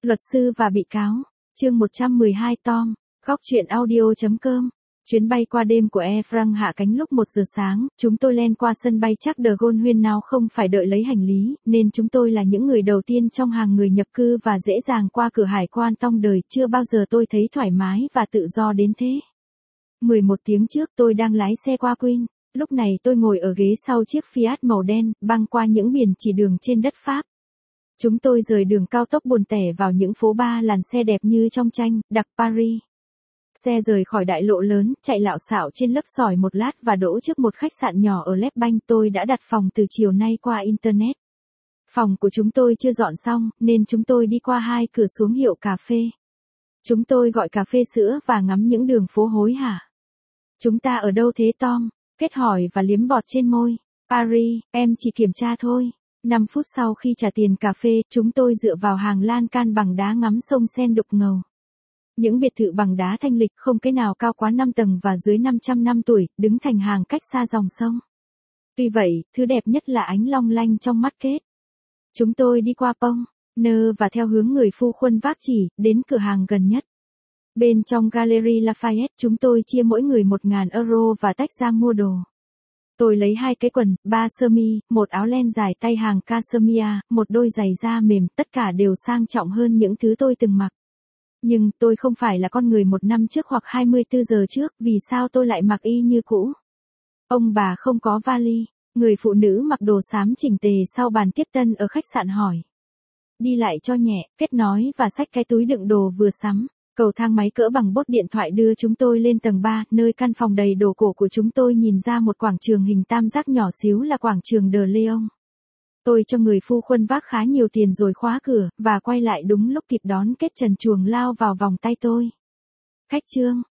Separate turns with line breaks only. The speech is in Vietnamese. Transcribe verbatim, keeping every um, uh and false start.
Luật sư và bị cáo. Chương một trăm mười hai Tom. Góc truyện audio chấm com. Chuyến bay qua đêm của Air France hạ cánh lúc một giờ sáng, chúng tôi len qua sân bay Charles de Gaulle Huyên nào không phải đợi lấy hành lý, nên chúng tôi là những người đầu tiên trong hàng người nhập cư và dễ dàng qua cửa hải quan trong đời, chưa bao giờ tôi thấy thoải mái và tự do đến thế. mười một tiếng trước tôi đang lái xe qua Queen, lúc này tôi ngồi ở ghế sau chiếc Fiat màu đen, băng qua những biển chỉ đường trên đất Pháp. Chúng tôi rời đường cao tốc buồn tẻ vào những phố ba làn xe đẹp như trong tranh, đặc Paris. Xe rời khỏi đại lộ lớn, chạy lạo xạo trên lớp sỏi một lát và đỗ trước một khách sạn nhỏ ở Lép Banh. Tôi đã đặt phòng từ chiều nay qua Internet. Phòng của chúng tôi chưa dọn xong, nên chúng tôi đi qua hai cửa xuống hiệu cà phê. Chúng tôi gọi cà phê sữa và ngắm những đường phố hối hả. Chúng ta ở đâu thế Tom? Kết hỏi và liếm bọt trên môi. Paris, em chỉ kiểm tra thôi. năm phút sau khi trả tiền cà phê, chúng tôi dựa vào hàng lan can bằng đá ngắm sông Sen đục ngầu. Những biệt thự bằng đá thanh lịch không cái nào cao quá năm tầng và dưới năm trăm năm tuổi, đứng thành hàng cách xa dòng sông. Tuy vậy, thứ đẹp nhất là ánh long lanh trong mắt kết. Chúng tôi đi qua Pont Neuf và theo hướng người phu khuân vác chỉ, đến cửa hàng gần nhất. Bên trong Galerie Lafayette, chúng tôi chia mỗi người một nghìn euro và tách ra mua đồ. Tôi lấy hai cái quần, ba sơ mi, một áo len dài tay hàng cashmere, một đôi giày da mềm, tất cả đều sang trọng hơn những thứ tôi từng mặc. Nhưng, tôi không phải là con người một năm trước hoặc hai mươi tư giờ trước, vì sao tôi lại mặc y như cũ? Ông bà không có vali. Người phụ nữ mặc đồ xám chỉnh tề sau bàn tiếp tân ở khách sạn hỏi. Đi lại cho nhẹ, Kết nói và xách cái túi đựng đồ vừa sắm. Cầu thang máy cỡ bằng bốt điện thoại đưa chúng tôi lên tầng ba, nơi căn phòng đầy đồ cổ của chúng tôi nhìn ra một quảng trường hình tam giác nhỏ xíu là quảng trường De Leon. Tôi cho người phu khuân vác khá nhiều tiền rồi khóa cửa, và quay lại đúng lúc kịp đón Kết trần truồng lao vào vòng tay tôi. Khách Trương,